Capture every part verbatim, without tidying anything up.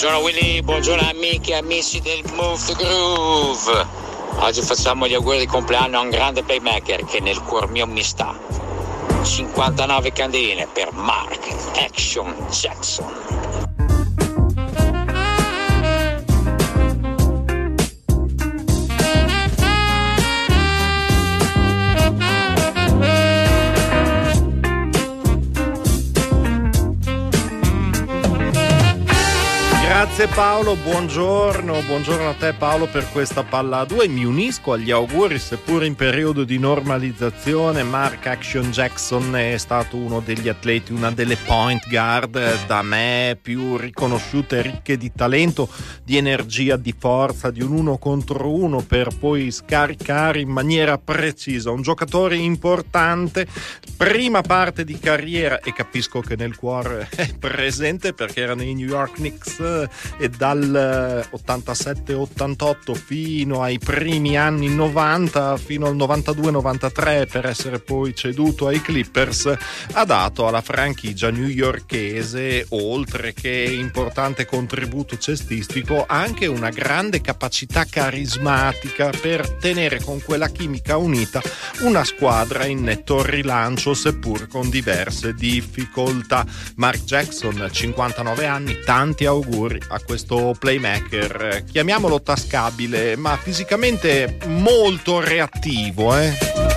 Buongiorno Willy, buongiorno amiche e amici del Move to Groove. Oggi facciamo gli auguri di compleanno a un grande playmaker che nel cuor mio mi sta. cinquantanove candeline per Mark Action Jackson. Grazie Paolo, buongiorno, buongiorno a te Paolo per questa palla a due. Mi unisco agli auguri, seppur in periodo di normalizzazione. Mark Action Jackson è stato uno degli atleti, una delle point guard da me più riconosciute, ricche di talento, di energia, di forza, di un uno contro uno per poi scaricare in maniera precisa. Un giocatore importante, prima parte di carriera, e capisco che nel cuore è presente perché era nei New York Knicks, e dal ottantasette ottantotto fino ai primi anni novanta, fino al novantadue novantatré, per essere poi ceduto ai Clippers, ha dato alla franchigia newyorkese, oltre che importante contributo cestistico, anche una grande capacità carismatica per tenere con quella chimica unita una squadra in netto rilancio, seppur con diverse difficoltà. Mark Jackson, cinquantanove anni, tanti auguri a questo playmaker, chiamiamolo tascabile, ma fisicamente molto reattivo, eh?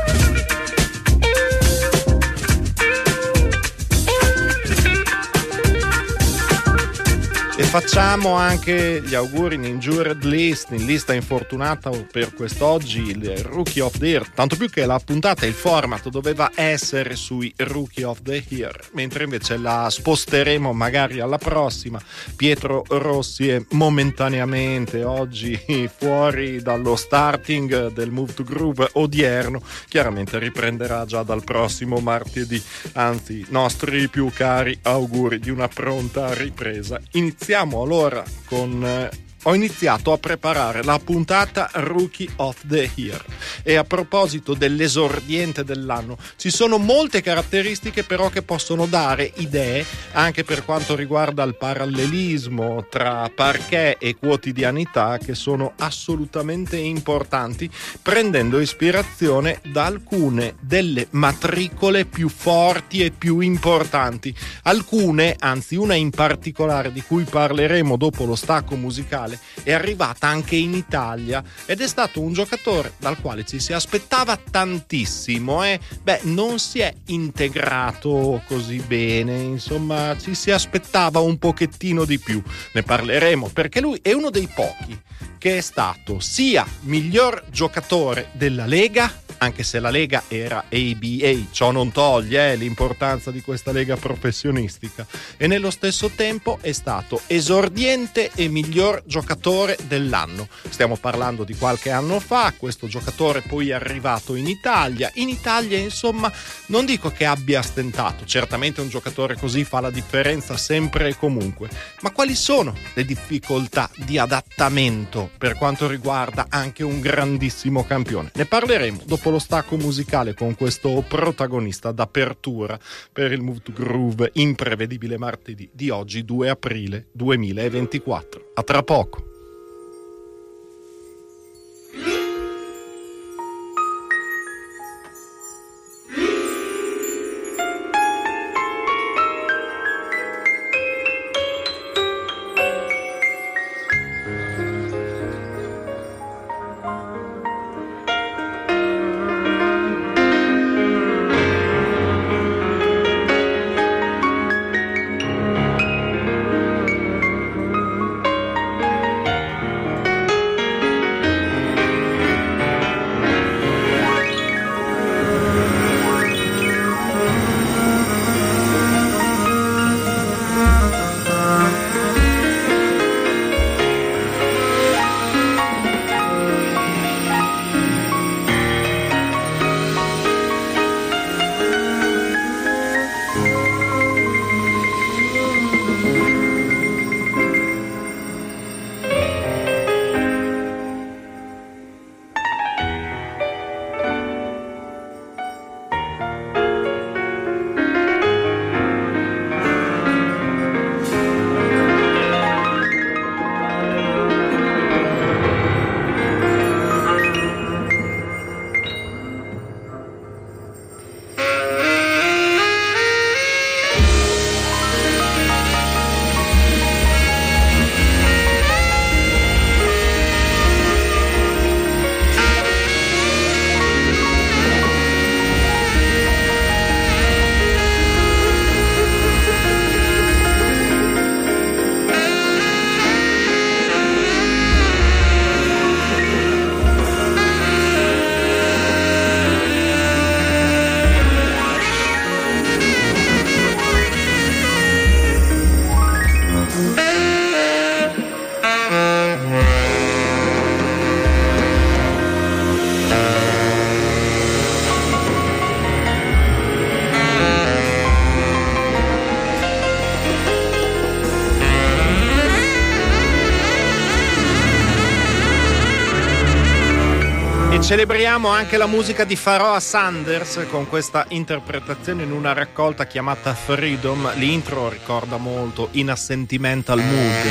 E facciamo anche gli auguri in injured list, in lista infortunata per quest'oggi, il Rookie of the Year, tanto più che la puntata, il format doveva essere sui Rookie of the Year, mentre invece la sposteremo magari alla prossima. Pietro Rossi è momentaneamente oggi fuori dallo starting del Move to Groove odierno, chiaramente riprenderà già dal prossimo martedì, anzi nostri più cari auguri di una pronta ripresa. Iniziamo Iniziamo allora con... Eh, ho iniziato a preparare la puntata Rookie of the Year e a proposito dell'esordiente dell'anno ci sono molte caratteristiche però che possono dare idee anche per quanto riguarda il parallelismo tra parquet e quotidianità, che sono assolutamente importanti, prendendo ispirazione da alcune delle matricole più forti e più importanti. Alcune, anzi una in particolare di cui parleremo dopo lo stacco musicale, è arrivata anche in Italia ed è stato un giocatore dal quale ci si aspettava tantissimo, eh? Beh, non si è integrato così bene, insomma ci si aspettava un pochettino di più. Ne parleremo perché lui è uno dei pochi che è stato sia miglior giocatore della Lega, anche se la Lega era A B A, ciò non toglie eh, l'importanza di questa Lega professionistica, e nello stesso tempo è stato esordiente e miglior giocatore dell'anno. Stiamo parlando di qualche anno fa. Questo giocatore poi è arrivato in Italia. In Italia, insomma, non dico che abbia stentato, certamente un giocatore così fa la differenza sempre e comunque, ma quali sono le difficoltà di adattamento per quanto riguarda anche un grandissimo campione? Ne parleremo dopo lo stacco musicale con questo protagonista d'apertura per il Move to Groove imprevedibile martedì di oggi, due aprile duemilaventiquattro. A tra poco. Celebriamo anche la musica di Pharoah Sanders con questa interpretazione in una raccolta chiamata Freedom. L'intro ricorda molto In a Sentimental Mood.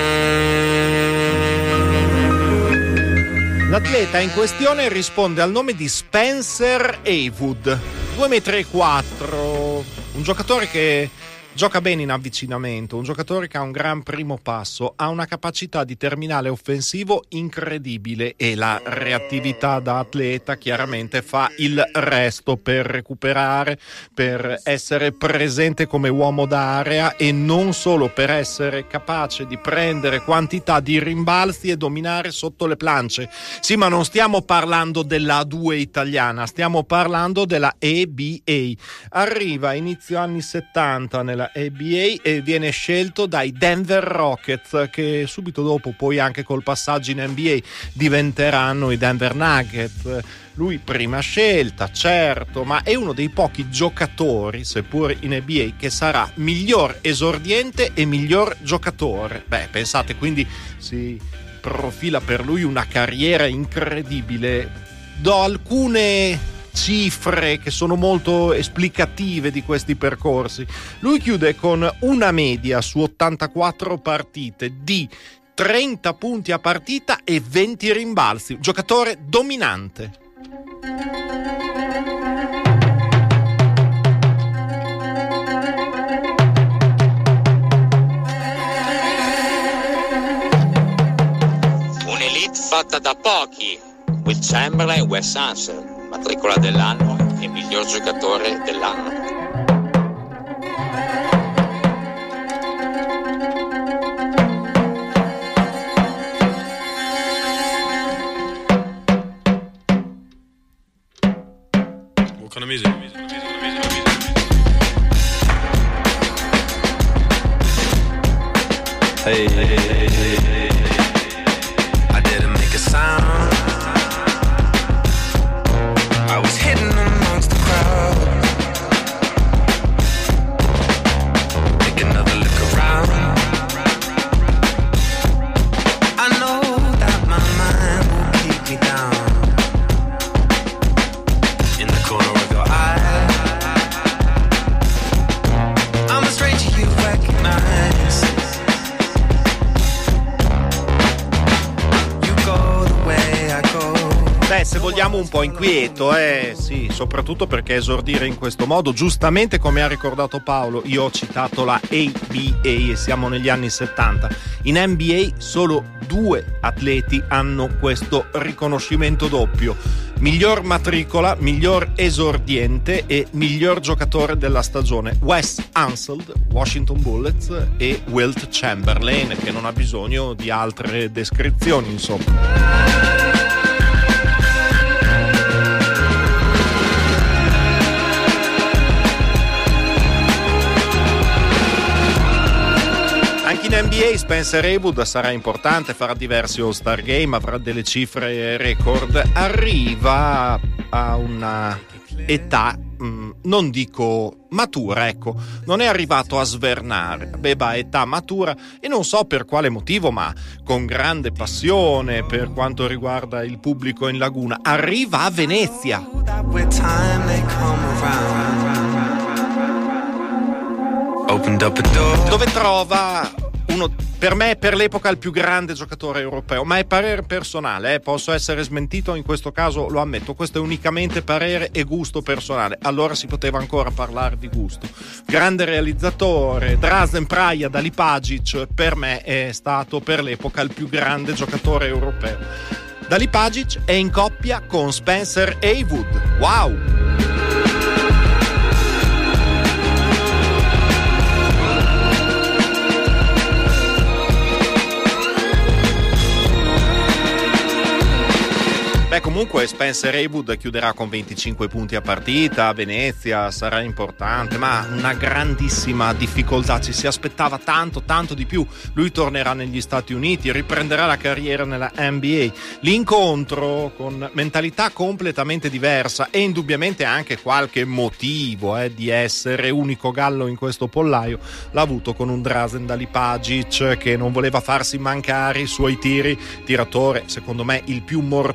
L'atleta in questione risponde al nome di Spencer Haywood, due metri e quattro, un giocatore che gioca bene in avvicinamento, un giocatore che ha un gran primo passo, ha una capacità di terminale offensivo incredibile e la reattività da atleta chiaramente fa il resto per recuperare, per essere presente come uomo d'area e non solo per essere capace di prendere quantità di rimbalzi e dominare sotto le planche. Sì, ma non stiamo parlando della A due italiana, stiamo parlando della A B A. Arriva a inizio anni settanta nella A B A e viene scelto dai Denver Rockets, che subito dopo poi anche col passaggio in N B A diventeranno i Denver Nuggets. Lui prima scelta, certo, ma è uno dei pochi giocatori, seppur in N B A, che sarà miglior esordiente e miglior giocatore. Beh, pensate, quindi si profila per lui una carriera incredibile. Do alcune cifre che sono molto esplicative di questi percorsi. Lui chiude con una media su ottantaquattro partite di trenta punti a partita e venti rimbalzi. Giocatore dominante. Un'elite fatta da pochi. Will Chamberlain e Wes Unseld. Matricola dell'anno e miglior giocatore dell'anno. What kind of music? Hey, hey, hey, hey, hey. I didn't make a sound. I was hidden amongst the crowd. Take another look around. I know that my mind will keep me down. In the corner of your eye, I'm a stranger you recognize. You go the way I go. Beh, se vogliamo un po' inquieto, eh sì, soprattutto perché esordire in questo modo, giustamente come ha ricordato Paolo, io ho citato la A B A e siamo negli anni settanta. In N B A solo due atleti hanno questo riconoscimento doppio: miglior matricola, miglior esordiente e miglior giocatore della stagione. Wes Unseld, Washington Bullets, e Wilt Chamberlain, che non ha bisogno di altre descrizioni, insomma. In N B A Spencer Haywood sarà importante, farà diversi All-Star Game, avrà delle cifre record, arriva a una età mh, non dico matura, ecco, non è arrivato a svernare, aveva età matura e non so per quale motivo, ma con grande passione per quanto riguarda il pubblico in laguna, arriva a Venezia. Dove trova uno, per me, per l'epoca, il più grande giocatore europeo, ma è parere personale, eh? Posso essere smentito, in questo caso lo ammetto, questo è unicamente parere e gusto personale, allora si poteva ancora parlare di gusto. Grande realizzatore, Drazen Praia da Lipagic, per me è stato per l'epoca il più grande giocatore europeo. Da Lipagic è in coppia con Spencer Haywood, wow! Beh, comunque Spencer Haywood chiuderà con venticinque punti a partita a Venezia, sarà importante, ma una grandissima difficoltà, ci si aspettava tanto, tanto di più. Lui tornerà negli Stati Uniti, riprenderà la carriera nella N B A. L'incontro con mentalità completamente diversa e indubbiamente anche qualche motivo eh, di essere unico gallo in questo pollaio l'ha avuto con un Drazen da Lipagic che non voleva farsi mancare i suoi tiri, tiratore secondo me il più mortifero in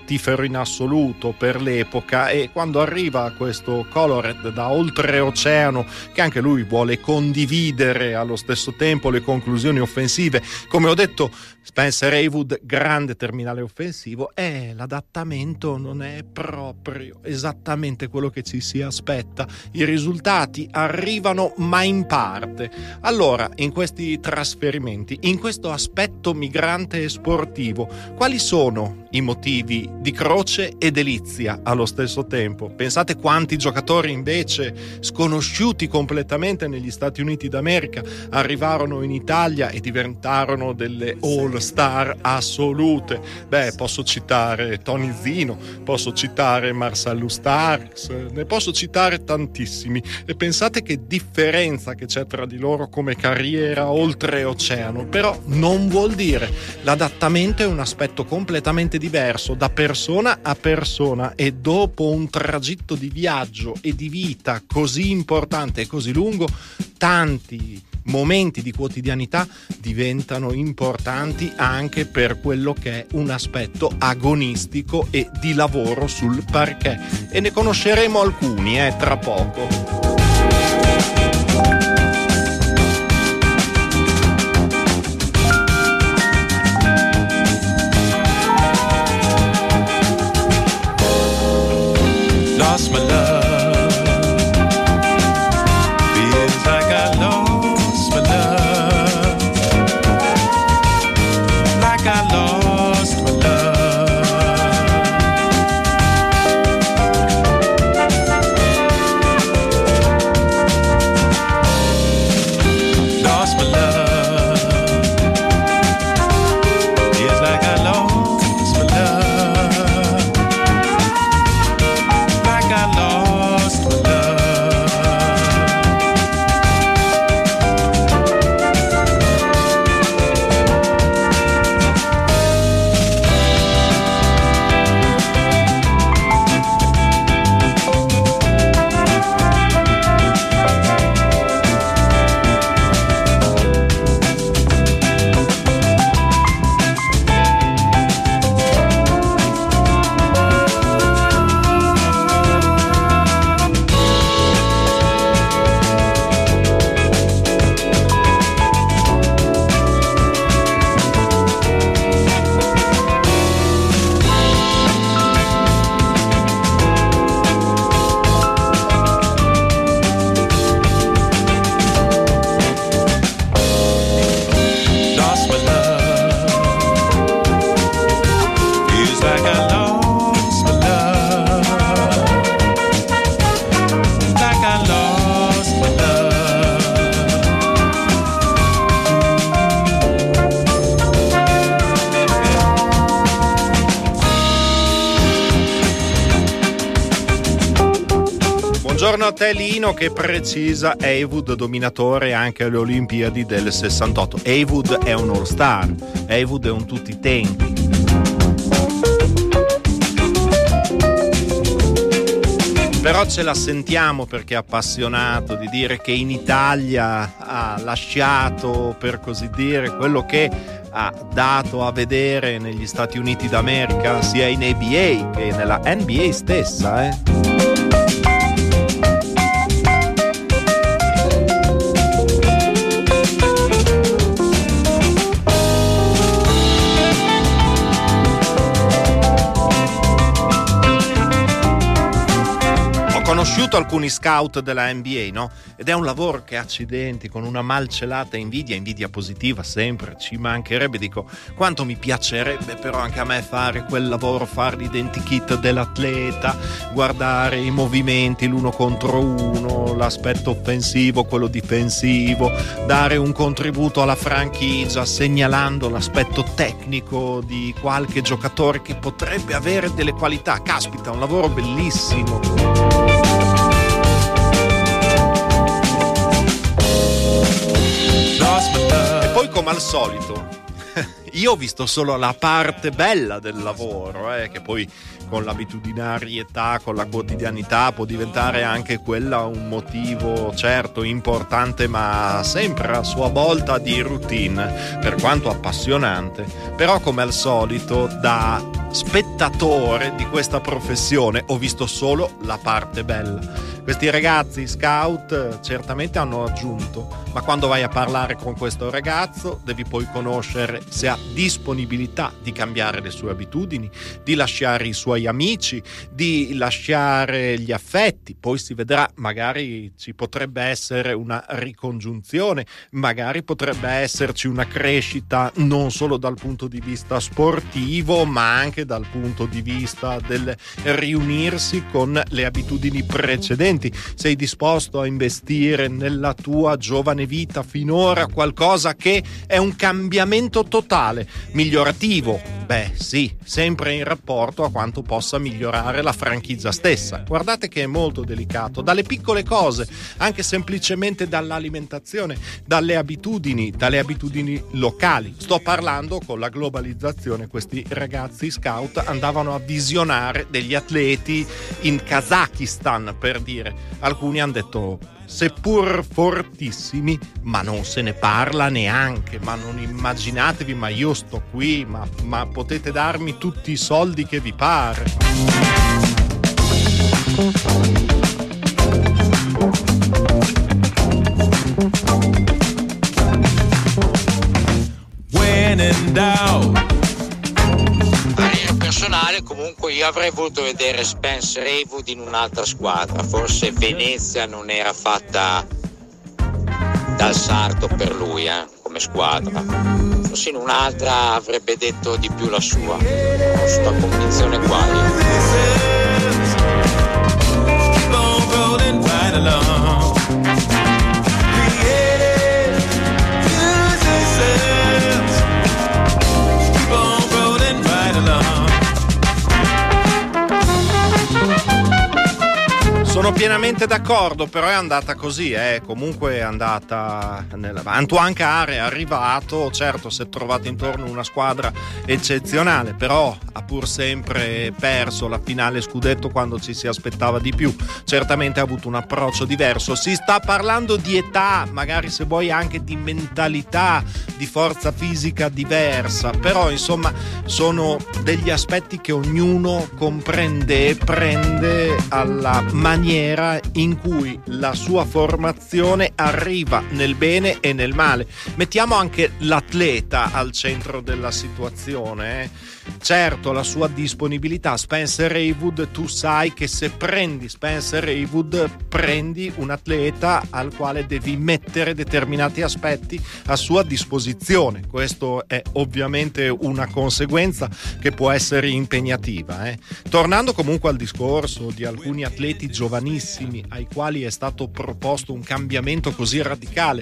in assoluto per l'epoca, e quando arriva questo Colored da oltreoceano, che anche lui vuole condividere allo stesso tempo le conclusioni offensive, come ho detto Spencer Haywood, grande terminale offensivo, e l'adattamento non è proprio esattamente quello che ci si aspetta. I risultati arrivano ma in parte. Allora, in questi trasferimenti, in questo aspetto migrante e sportivo, quali sono i motivi di croce e delizia allo stesso tempo? Pensate quanti giocatori invece sconosciuti completamente negli Stati Uniti d'America arrivarono in Italia e diventarono delle all-star assolute. Beh, posso citare Tony Zino, posso citare Marcellus Starks, ne posso citare tantissimi. E pensate che differenza che c'è tra di loro come carriera oltreoceano. Però non vuol dire, l'adattamento è un aspetto completamente diverso da persona a persona, e dopo un tragitto di viaggio e di vita così importante e così lungo, tanti momenti di quotidianità diventano importanti anche per quello che è un aspetto agonistico e di lavoro sul parquet, e ne conosceremo alcuni eh, tra poco. Lost my love. Feels like I lost my love. Like I lost my love. Lost my love. Feels like I lost my love. Buongiorno a te Lino, che precisa Haywood dominatore anche alle Olimpiadi del sessantotto. Haywood è un all-star, Haywood è un tutti i tempi. Però ce la sentiamo perché è appassionato di dire che in Italia ha lasciato, per così dire, quello che ha dato a vedere negli Stati Uniti d'America, sia in A B A che nella N B A stessa, eh. Conosciuto alcuni scout della N B A, no? Ed è un lavoro che, accidenti, con una malcelata invidia, invidia positiva sempre, ci mancherebbe, dico, quanto mi piacerebbe però anche a me fare quel lavoro, fare l'identikit dell'atleta, guardare i movimenti l'uno contro uno, l'aspetto offensivo, quello difensivo, dare un contributo alla franchigia segnalando l'aspetto tecnico di qualche giocatore che potrebbe avere delle qualità. Caspita, un lavoro bellissimo. E poi, come al solito, io ho visto solo la parte bella del lavoro, eh, che poi con l'abitudinarietà, con la quotidianità può diventare anche quella un motivo certo importante, ma sempre a sua volta di routine, per quanto appassionante. Però come al solito dà spettatore di questa professione, ho visto solo la parte bella. Questi ragazzi scout certamente hanno aggiunto, ma quando vai a parlare con questo ragazzo devi poi conoscere se ha disponibilità di cambiare le sue abitudini, di lasciare i suoi amici, di lasciare gli affetti. Poi si vedrà, magari ci potrebbe essere una ricongiunzione, magari potrebbe esserci una crescita non solo dal punto di vista sportivo, ma anche dal punto di vista del riunirsi con le abitudini precedenti. Sei disposto a investire nella tua giovane vita finora qualcosa che è un cambiamento totale, migliorativo? Beh sì, sempre in rapporto a quanto possa migliorare la franchigia stessa. Guardate che è molto delicato, dalle piccole cose, anche semplicemente dall'alimentazione, dalle abitudini, dalle abitudini locali. Sto parlando, con la globalizzazione, questi ragazzi scout andavano a visionare degli atleti in Kazakistan, per dire. Alcuni hanno detto, seppur fortissimi, ma non se ne parla neanche, ma non immaginatevi, ma io sto qui, ma, ma potete darmi tutti i soldi che vi pare. When in doubt. Personale, comunque io avrei voluto vedere Spencer Haywood in un'altra squadra, forse Venezia non era fatta dal sarto per lui, eh, come squadra, forse in un'altra avrebbe detto di più la sua, ho sta convinzione qua io. Sono pienamente d'accordo, però è andata così, eh. Comunque è andata nella... Antoine Carr è arrivato, certo si è trovato intorno una squadra eccezionale, però ha pur sempre perso la finale scudetto quando ci si aspettava di più. Certamente ha avuto un approccio diverso, si sta parlando di età, magari se vuoi anche di mentalità, di forza fisica diversa, però insomma sono degli aspetti che ognuno comprende e prende alla maniera in cui la sua formazione arriva nel bene e nel male. Mettiamo anche l'atleta al centro della situazione, eh? Certo, la sua disponibilità. Spencer Haywood, tu sai che se prendi Spencer Haywood prendi un atleta al quale devi mettere determinati aspetti a sua disposizione. Questo è ovviamente una conseguenza che può essere impegnativa, eh? Tornando comunque al discorso di alcuni atleti giovanissimi ai quali è stato proposto un cambiamento così radicale,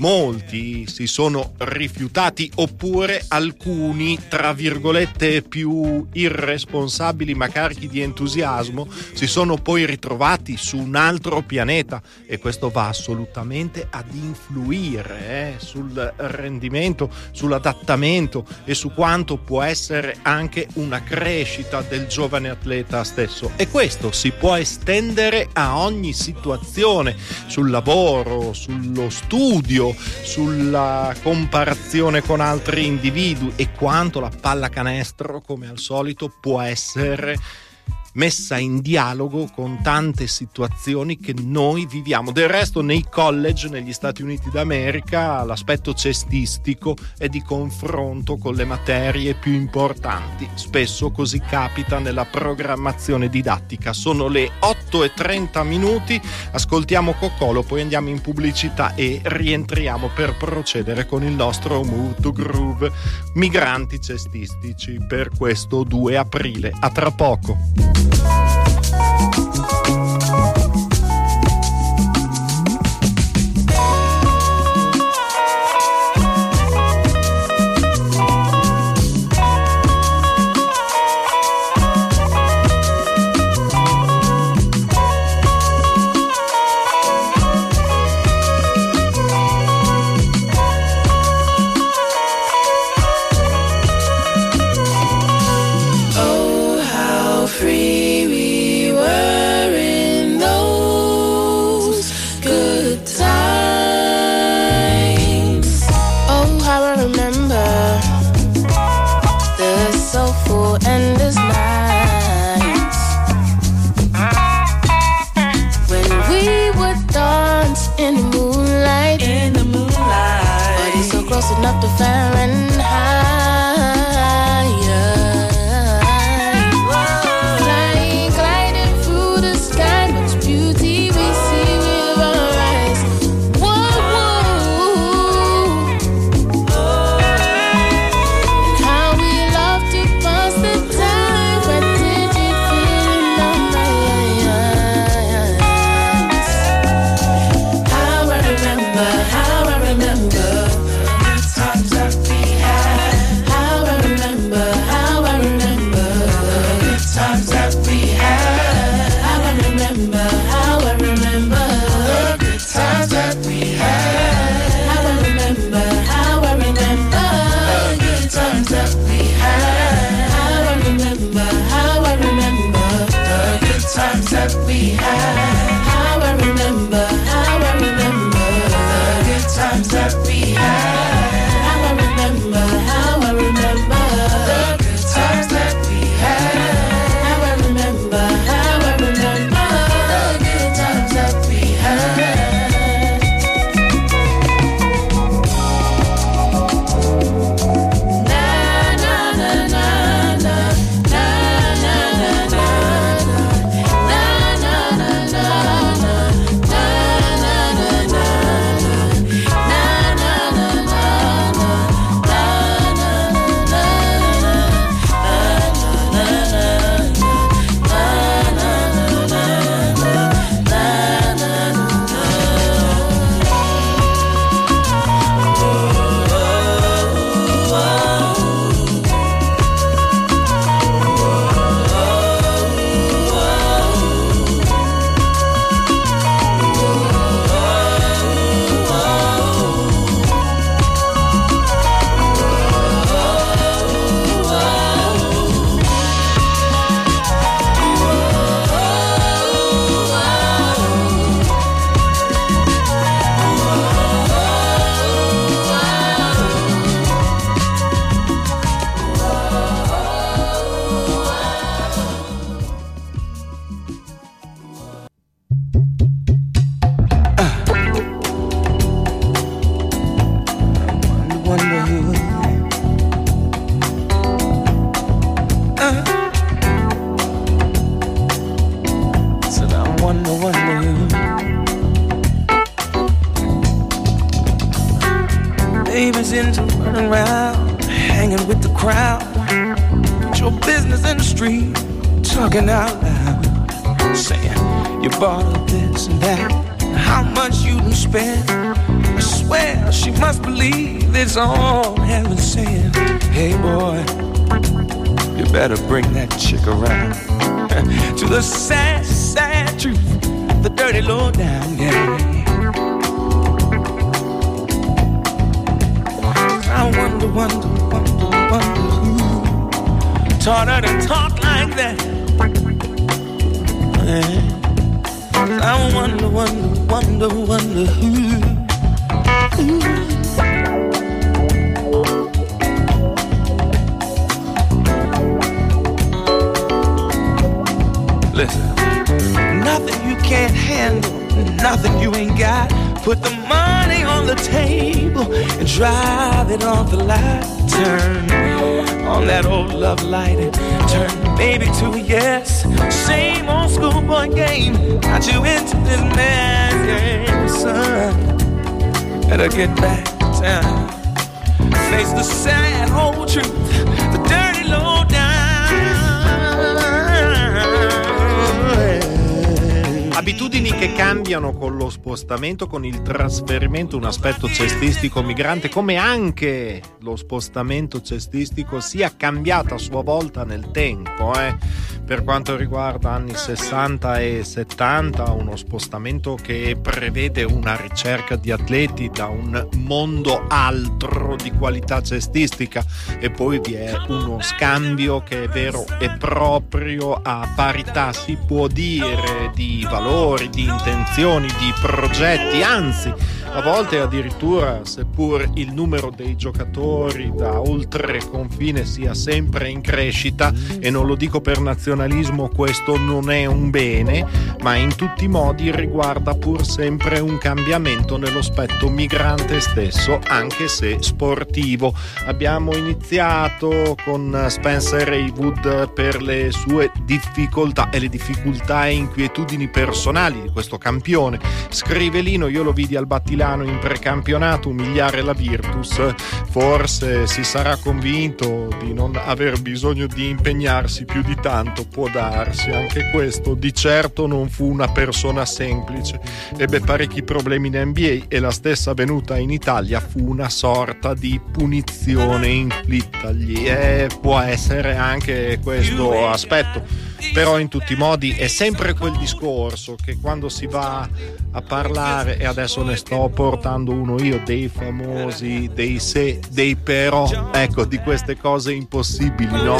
molti si sono rifiutati, oppure alcuni, tra virgolette, più irresponsabili ma carichi di entusiasmo, si sono poi ritrovati su un altro pianeta, e questo va assolutamente ad influire eh, sul rendimento, sull'adattamento e su quanto può essere anche una crescita del giovane atleta stesso. E questo si può estendere a ogni situazione, sul lavoro, sullo studio, sulla comparazione con altri individui, e quanto la pallacanestro, come al solito, può essere messa in dialogo con tante situazioni che noi viviamo. Del resto nei college negli Stati Uniti d'America l'aspetto cestistico è di confronto con le materie più importanti, spesso così capita nella programmazione didattica. Sono le otto e trenta minuti, ascoltiamo Coccolo, poi andiamo in pubblicità e rientriamo per procedere con il nostro Move to Groove migranti cestistici per questo due aprile. A tra poco. Oh, how free we were in closing up to Fahrenheit. Flying, gliding through the sky, much beauty we see with our eyes. Whoa, whoa. And how we love to pass the time. What did you feel in our minds? How I remember, how I remember the times that we had. How I remember, how I remember the times that we had. How I remember, how I remember the times that we had. How I remember, how I remember the times that we had. How I remember, how I remember the good times that we had. How I remember, how I remember the good times that we had. How I remember, how I remember the good times that we had. How I remember, how I remember the good times that we had. Na na na na na na na na na na na na na Baby's into running around, hanging with the crowd. Put your business in the street, talking out loud, saying you bought her this and that, how much you done spent. I swear she must believe it's all heaven saying, hey boy, you better bring that chick around to the sad, sad truth, the dirty low down, yeah. I wonder, wonder, wonder, wonder who taught her to talk like that. Yeah. I wonder, wonder, wonder, wonder who. Ooh. Listen, nothing you can't handle, nothing you ain't got. Put the money on the table and drive it off the light. Turn on that old love light and turn maybe to a yes. Same old schoolboy game got you into this mess, yeah, son. Better get back to town. Face the sad whole truth, the dirty low down. Abitudini che cambiano con lo spostamento, con il trasferimento, un aspetto cestistico migrante, come anche lo spostamento cestistico sia cambiato a sua volta nel tempo, eh? Per quanto riguarda anni sessanta e settanta, uno spostamento che prevede una ricerca di atleti da un mondo altro di qualità cestistica, e poi vi è uno scambio che è vero e proprio a parità, si può dire, di valori, di intenzioni, di progetti, anzi A volte addirittura, seppur il numero dei giocatori da oltre confine sia sempre in crescita, e non lo dico per nazionalismo, questo non è un bene, ma in tutti i modi riguarda pur sempre un cambiamento nello aspetto migrante stesso, anche se sportivo. Abbiamo iniziato con Spencer Haywood per le sue difficoltà e le difficoltà e inquietudini personali di questo campione. Scrive Lino: io lo vidi al Battilano in precampionato umiliare la Virtus, forse si sarà convinto di non aver bisogno di impegnarsi più di tanto, può darsi anche questo. Di certo non fu una persona semplice, ebbe parecchi problemi in N B A e la stessa venuta in Italia fu una sorta di punizione inflittagli, e può essere anche questo aspetto. Però in tutti i modi è sempre quel discorso che quando si va a parlare, e adesso ne sto portando uno io, dei famosi, dei se, dei però, ecco, di queste cose impossibili, no?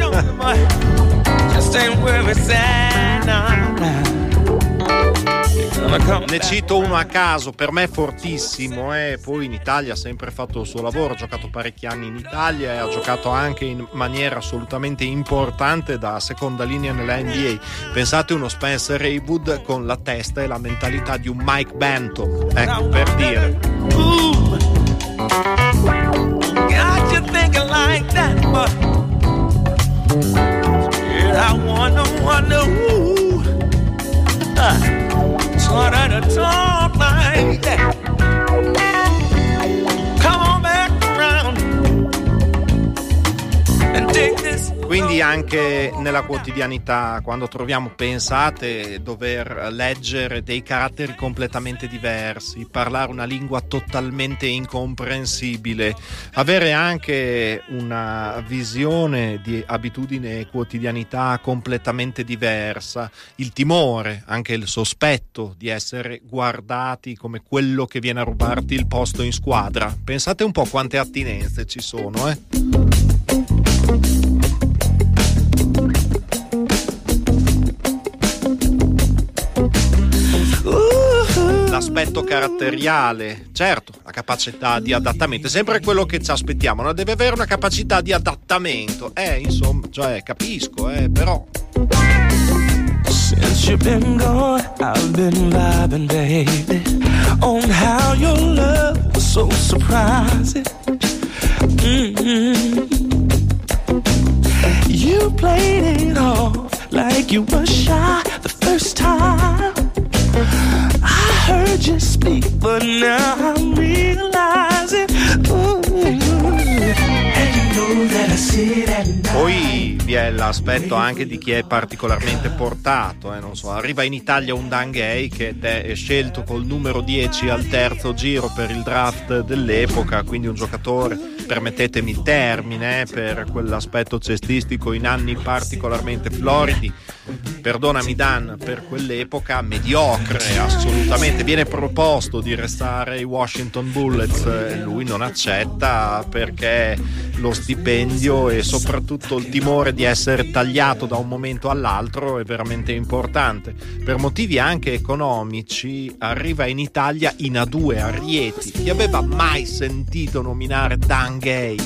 Ne cito uno a caso, per me fortissimo, e eh. poi in Italia ha sempre fatto il suo lavoro, ha giocato parecchi anni in Italia e ha giocato anche in maniera assolutamente importante da seconda linea nella N B A. Pensate uno Spencer Haywood con la testa e la mentalità di un Mike Benton, ecco, per dire. Ooh, got you thinking like that, but yeah, I wanna, wanna, ooh, uh. To talk like that. Come on back around and take this. Quindi anche nella quotidianità, quando troviamo, pensate, dover leggere dei caratteri completamente diversi, parlare una lingua totalmente incomprensibile, avere anche una visione di abitudine e quotidianità completamente diversa, il timore, anche il sospetto di essere guardati come quello che viene a rubarti il posto in squadra. Pensate un po' quante attinenze ci sono, eh? L'aspetto caratteriale, certo, la capacità di adattamento è sempre quello che ci aspettiamo, no? Deve avere una capacità di adattamento, eh, insomma, cioè, capisco, eh, però. Since you've been gone, I've been vibing, baby, on how your love was so surprising. Mm-hmm. You played it off like you were shy the first time. I heard you speak, but now I'm realizing. Ooh, and you know that I sit at night. Poi vi è l'aspetto anche di chi è particolarmente portato, eh, non so, arriva in Italia un Dan Gay che è scelto col numero dieci al terzo giro per il draft dell'epoca, quindi un giocatore, permettetemi il termine, eh, per quell'aspetto cestistico in anni particolarmente floridi, perdonami Dan, per quell'epoca mediocre, assolutamente. Viene proposto di restare ai Washington Bullets e lui non accetta perché lo stipendio e soprattutto il timore di essere tagliato da un momento all'altro è veramente importante. Per motivi anche economici arriva in Italia in A due a Rieti. Chi aveva mai sentito nominare Dan Gay?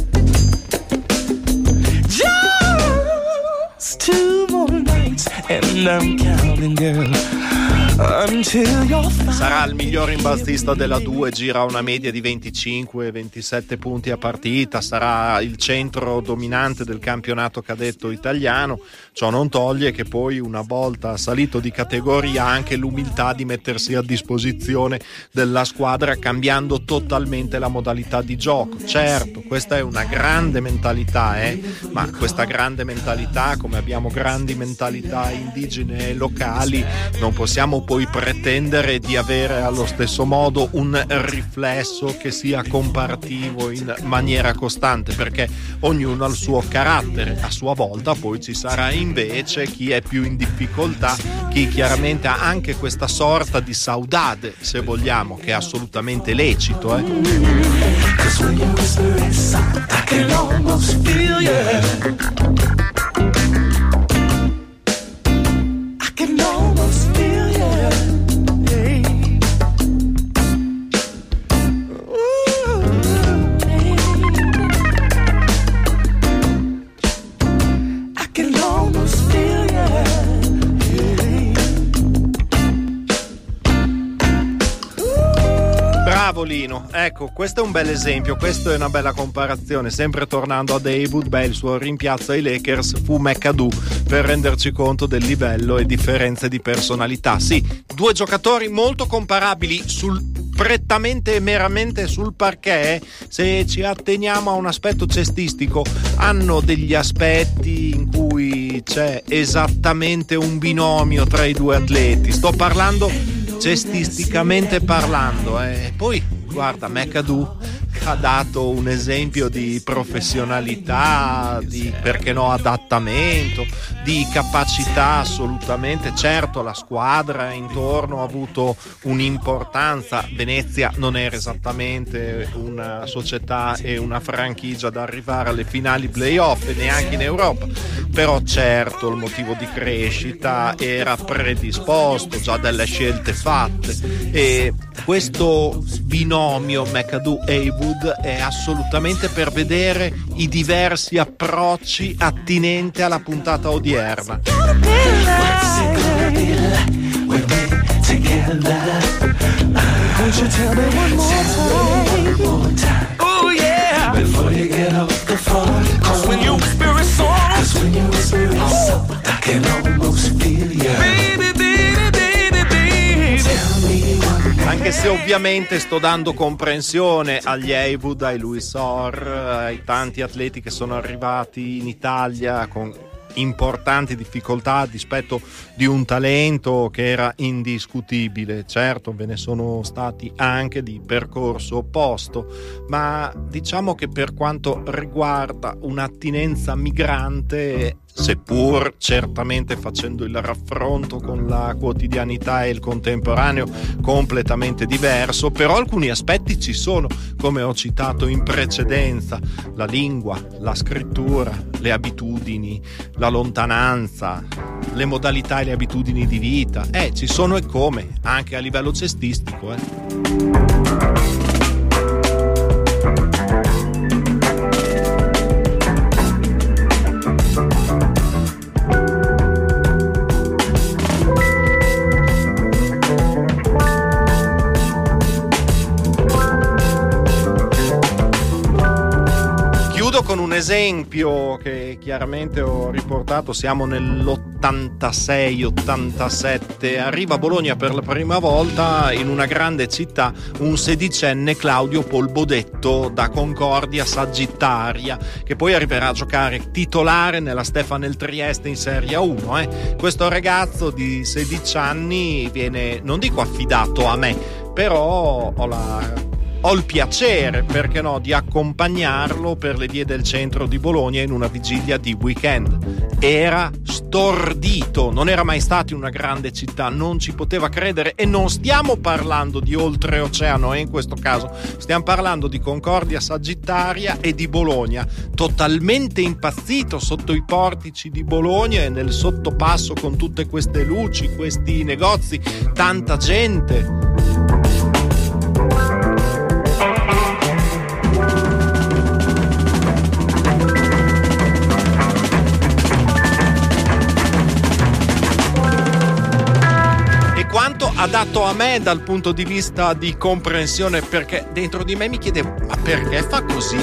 Just two more nights and I'm counting, girl. Sarà il miglior rimbalzista della due, gira una media di venticinque ventisette punti a partita, sarà il centro dominante del campionato cadetto italiano. Ciò non toglie che poi, una volta salito di categoria, ha anche l'umiltà di mettersi a disposizione della squadra cambiando totalmente la modalità di gioco. Certo, questa è una grande mentalità, eh? ma questa grande mentalità, come abbiamo grandi mentalità indigene e locali, non possiamo poi pretendere di avere allo stesso modo un riflesso che sia comparativo in maniera costante, perché ognuno ha il suo carattere. A sua volta poi ci sarà invece chi è più in difficoltà, chi chiaramente ha anche questa sorta di saudade, se vogliamo, che è assolutamente lecito, eh? tavolino. Ecco, questo è un bel esempio, questo è una bella comparazione. Sempre tornando ad Haywood, beh, il suo rimpiazzo ai Lakers fu McAdoo, per renderci conto del livello e differenze di personalità. Sì, due giocatori molto comparabili sul prettamente e meramente sul parquet. Se ci atteniamo a un aspetto cestistico, hanno degli aspetti in cui c'è esattamente un binomio tra i due atleti. Sto parlando cestisticamente parlando, e eh. poi guarda, McAdoo ha dato un esempio di professionalità, di, perché no, adattamento, di capacità assolutamente. Certo, la squadra intorno ha avuto un'importanza. Venezia non era esattamente una società e una franchigia da arrivare alle finali playoff e neanche in Europa, però certo il motivo di crescita era predisposto, già dalle scelte fatte, e questo binomio McAdoo-Haywood è assolutamente per vedere i diversi approcci attinenti alla puntata odierna. Oh yeah, before you get off the phone, cause when you whisper a song, cause when you whisper a song, I can almost feel you. Baby, baby, baby, baby, tell me what. Anche se ovviamente sto dando comprensione agli Haywood, ai Louis Orr, ai tanti atleti che sono arrivati in Italia con importanti difficoltà a dispetto di un talento che era indiscutibile. Certo, ve ne sono stati anche di percorso opposto, ma diciamo che per quanto riguarda un'attinenza migrante, seppur certamente facendo il raffronto con la quotidianità e il contemporaneo completamente diverso, però alcuni aspetti ci sono, come ho citato in precedenza: la lingua, la scrittura, le abitudini, la lontananza, le modalità e le abitudini di vita. Eh, ci sono e come, anche a livello cestistico, eh. Con un esempio che chiaramente ho riportato, siamo nell'ottantasei ottantasette, arriva a Bologna per la prima volta in una grande città un sedicenne Claudio Polbodetto da Concordia Sagittaria, che poi arriverà a giocare titolare nella Stefanel Trieste in Serie uno. Eh. Questo ragazzo di sedici anni viene, non dico affidato a me, però ho la... Ho il piacere, perché no, di accompagnarlo per le vie del centro di Bologna in una vigilia di weekend. Era stordito, non era mai stato in una grande città, non ci poteva credere, e non stiamo parlando di oltreoceano, eh, in questo caso stiamo parlando di Concordia Sagittaria e di Bologna, totalmente impazzito sotto i portici di Bologna e nel sottopasso con tutte queste luci, questi negozi, tanta gente. Quanto adatto a me dal punto di vista di comprensione, perché dentro di me mi chiedevo: ma perché fa così?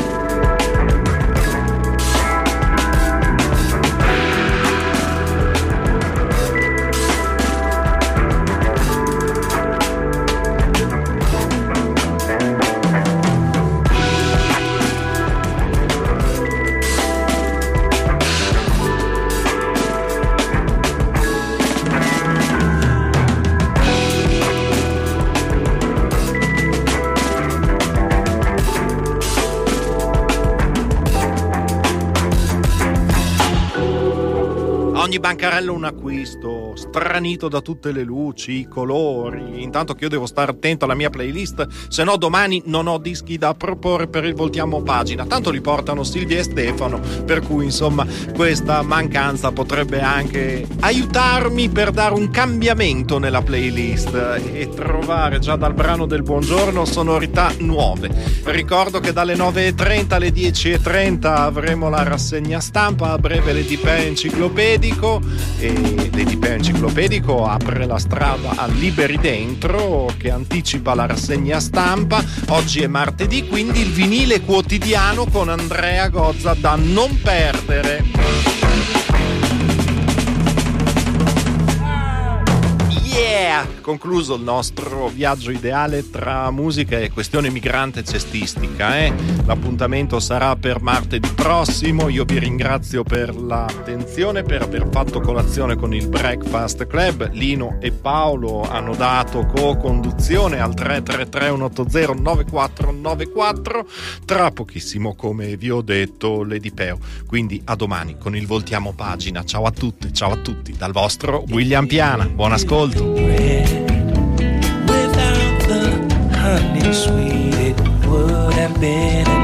Ogni bancarella un acquisto, stranito da tutte le luci, i colori. Intanto che io devo stare attento alla mia playlist, se no domani non ho dischi da proporre per il Voltiamo Pagina. Tanto li portano Silvia e Stefano, per cui insomma questa mancanza potrebbe anche aiutarmi per dare un cambiamento nella playlist e trovare già dal brano del buongiorno sonorità nuove. Ricordo che dalle nove e trenta alle dieci e trenta avremo la rassegna stampa, a breve l'Edipè enciclopedico. enciclopedico, e Lady Peo enciclopedico apre la strada al Liberi Dentro, che anticipa la rassegna stampa. Oggi è martedì, quindi il vinile quotidiano con Andrea Gozza da non perdere. Yeah! Concluso il nostro viaggio ideale tra musica e questione migrante cestistica. Eh? L'appuntamento sarà per martedì prossimo. Io vi ringrazio per l'attenzione, per aver fatto colazione con il Breakfast Club. Lino e Paolo hanno dato co-conduzione al tre tre tre uno otto zero nove quattro nove quattro. Tra pochissimo, come vi ho detto, Lady Peo. Quindi a domani con il Voltiamo Pagina. Ciao a tutte, ciao a tutti, dal vostro William Piana. Buon ascolto. Without the honey sweet, it would have been